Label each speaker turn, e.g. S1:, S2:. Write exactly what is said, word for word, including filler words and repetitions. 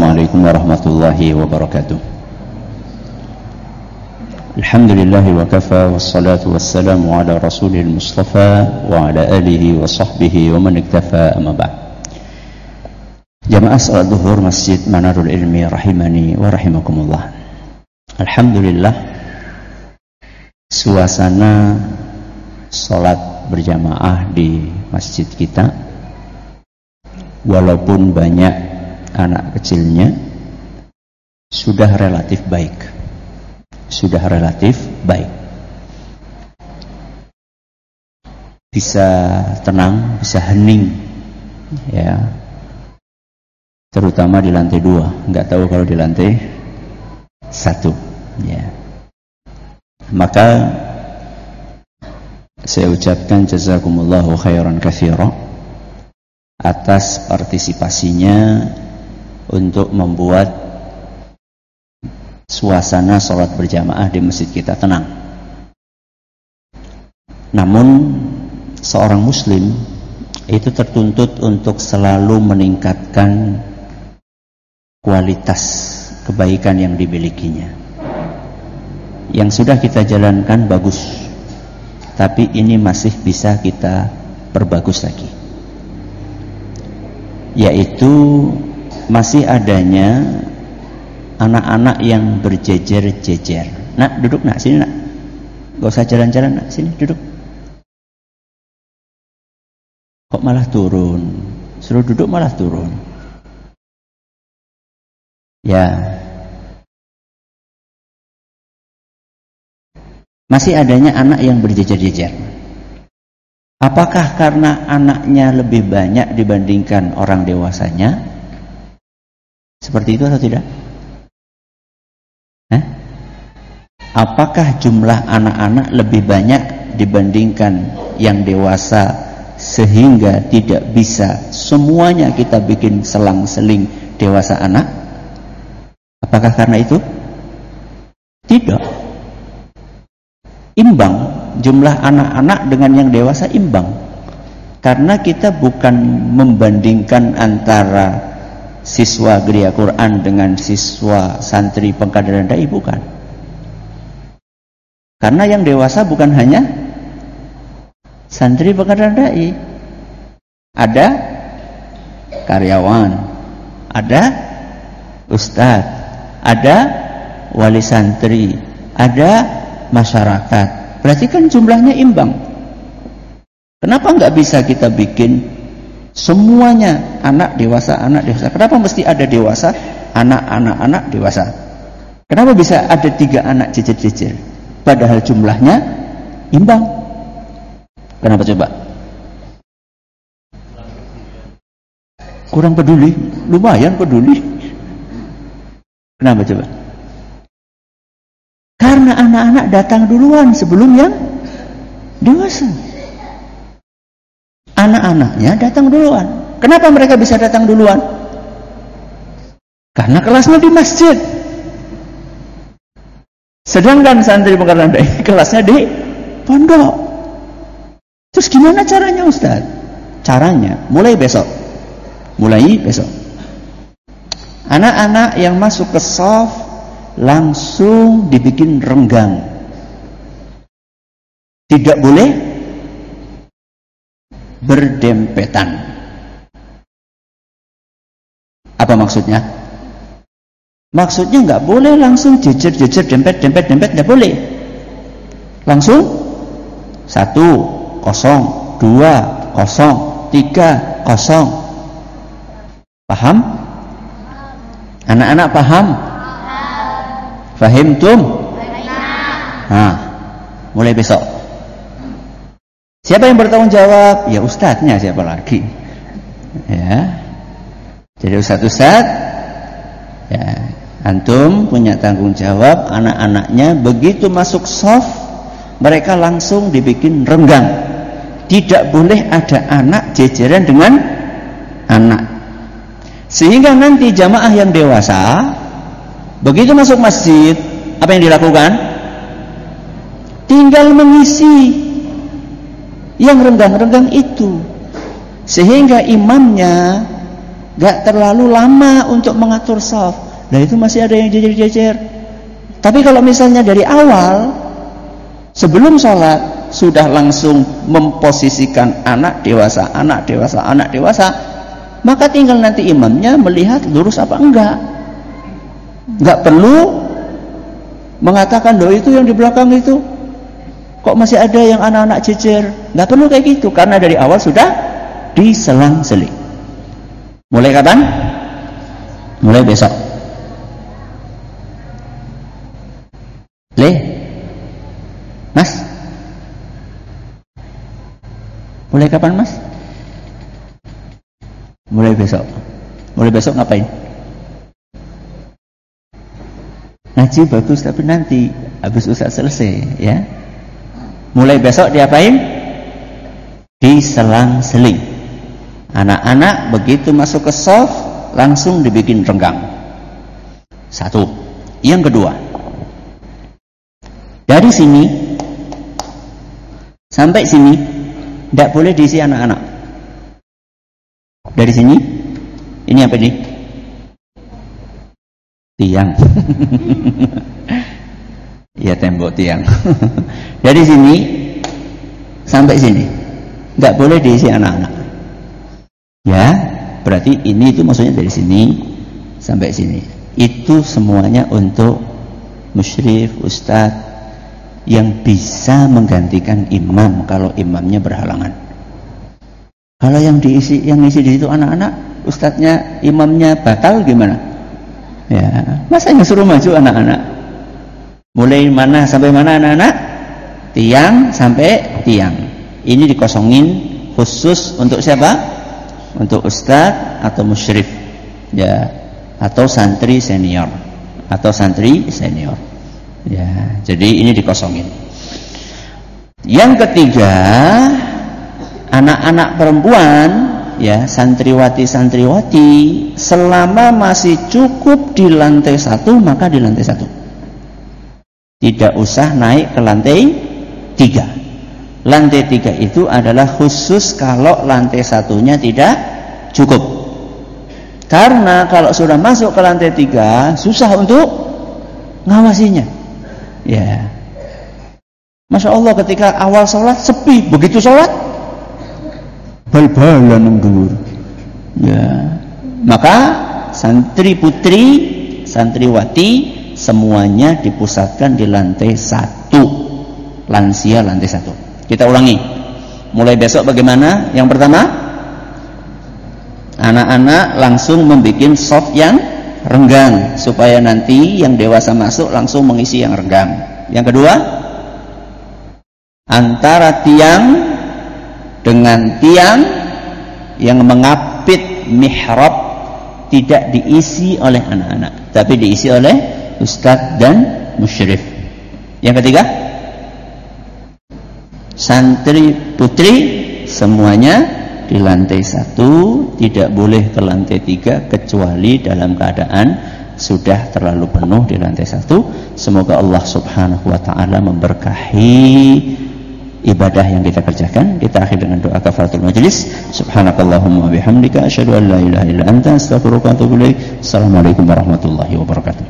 S1: Assalamualaikum warahmatullahi wabarakatuh. Alhamdulillah wa kafa wassalatu wassalamu ala rasulil mustafa wa ala alihi wa sahbihi wa man iktafa amma ba'd. Jamaah salat zuhur Masjid Manarul Ilmi rahimani wa rahimakumullah. Alhamdulillah, suasana salat berjamaah di masjid kita, walaupun banyak anak kecilnya, sudah relatif baik. Sudah relatif baik. Bisa tenang, bisa hening, ya. Terutama di lantai dua. Nggak tahu kalau di lantai satu, ya. Maka saya ucapkan jazakumullahu khairan katsira atas partisipasinya untuk membuat suasana sholat berjamaah di masjid kita tenang. Namun seorang muslim itu tertuntut untuk selalu meningkatkan kualitas kebaikan yang dimilikinya. Yang sudah kita jalankan bagus, tapi ini masih bisa kita perbagus lagi, yaitu masih adanya anak-anak yang berjejer-jejer. Nak, duduk nak, sini nak. Gak usah jalan-jalan nak, sini duduk. Kok malah turun? Suruh duduk malah turun. Ya. Masih adanya anak yang berjejer-jejer. Apakah karena anaknya lebih banyak dibandingkan orang dewasanya? Seperti itu atau tidak? Eh? Apakah jumlah anak-anak lebih banyak dibandingkan yang dewasa sehingga tidak bisa semuanya kita bikin selang-seling dewasa anak? Apakah karena itu? Tidak. Imbang, jumlah anak-anak dengan yang dewasa imbang. Karena kita bukan membandingkan antara siswa gereja Quran dengan siswa santri pengkaderan dai, bukan. Karena yang dewasa bukan hanya santri pengkaderan dai, ada karyawan, ada ustadz, ada wali santri, ada masyarakat. Berarti kan jumlahnya imbang. Kenapa nggak bisa kita bikin semuanya anak dewasa, anak dewasa? Kenapa mesti ada dewasa, anak, anak, anak, dewasa? Kenapa bisa ada tiga anak jejer-jejer? Padahal jumlahnya imbang. Kenapa coba? Kurang peduli? Lumayan peduli. Kenapa coba? Karena anak-anak datang duluan sebelum yang dewasa. Anak-anaknya datang duluan. Kenapa mereka bisa datang duluan? Karena kelasnya di masjid. Sedangkan santri pengkaderan dai kelasnya di pondok. Terus gimana caranya, Ustaz? Caranya mulai besok. Mulai besok. Anak-anak yang masuk ke shaf langsung dibikin renggang. Tidak boleh berdempetan. Apa maksudnya? Maksudnya nggak boleh langsung jejer-jejer, dempet-dempet, dempet, nggak boleh. Langsung satu kosong, dua kosong, tiga kosong. Paham? Anak-anak paham? Fahimtum? Nah, mulai besok. Siapa yang bertanggung jawab? Ya ustadznya, siapa lagi? Ya. Jadi ustadz-ustadz, ya, antum punya tanggung jawab. Anak-anaknya begitu masuk shaf, mereka langsung dibikin renggang. Tidak boleh ada anak jejeran dengan anak. Sehingga nanti jamaah yang dewasa begitu masuk masjid, apa yang dilakukan? Tinggal mengisi yang renggang-renggang itu, sehingga imamnya Gak terlalu lama untuk mengatur shaf. Nah itu masih ada yang jejer-jejer. Tapi kalau misalnya dari awal, sebelum sholat sudah langsung memposisikan anak dewasa, anak dewasa, anak dewasa, maka tinggal nanti imamnya melihat lurus apa enggak. Gak perlu mengatakan, loh itu yang di belakang itu kok masih ada yang anak-anak jejer. Gak perlu kayak gitu, karena dari awal sudah diselang-seling. Mulai kapan? Mulai besok. Le, Mas, mulai kapan Mas? Mulai besok. Mulai besok ngapain? Ngaji bagus, tapi nanti habis Ustaz selesai ya. Mulai besok diapain? Diselang-seling. Anak-anak begitu masuk ke shaf langsung dibikin renggang. Satu. Yang kedua, dari sini sampai sini tidak boleh diisi anak-anak. Dari sini, ini apa nih? Tiang. Ya tembok tiang. Dari sini sampai sini tidak boleh diisi anak-anak. Ya, berarti ini itu maksudnya dari sini sampai sini. Itu semuanya untuk musyrif, ustadz yang bisa menggantikan imam kalau imamnya berhalangan. Kalau yang diisi, yang isi di situ anak-anak, ustadznya, imamnya batal gimana? Ya, masa yang suruh maju anak-anak? Mulai mana sampai mana anak-anak? Tiang sampai tiang. Ini dikosongin khusus untuk siapa? Untuk ustadz atau musyrif, ya, atau santri senior, atau santri senior, ya. Jadi ini dikosongin. Yang ketiga, anak-anak perempuan, ya, santriwati-santriwati, selama masih cukup di lantai satu, maka di lantai satu. Tidak usah naik ke lantai tiga. Lantai tiga itu adalah khusus kalau lantai satunya tidak cukup. Karena kalau sudah masuk ke lantai tiga, susah untuk ngawasinya. Ya, Masya Allah, ketika awal sholat sepi, begitu sholat bal-balan nggur. Ya, maka santri putri, santriwati semuanya dipusatkan di lantai satu. Lansia lantai satu. Kita ulangi. Mulai besok bagaimana? Yang pertama, anak-anak langsung membuat shaf yang renggang supaya nanti yang dewasa masuk langsung mengisi yang renggang. Yang kedua, antara tiang dengan tiang yang mengapit mihrab tidak diisi oleh anak-anak, tapi diisi oleh ustadz dan musyrif. Yang ketiga, santri putri semuanya di lantai satu, tidak boleh ke lantai tiga kecuali dalam keadaan sudah terlalu penuh di lantai satu. Semoga Allah subhanahu wa ta'ala memberkahi ibadah yang kita kerjakan. Kita akhir dengan doa kafaratul majlis. Subhanakallahumma bihamdika asyhadu an la ilaha illa anta astaghfiruka wa atubu ilaik. Assalamualaikum warahmatullahi wabarakatuh.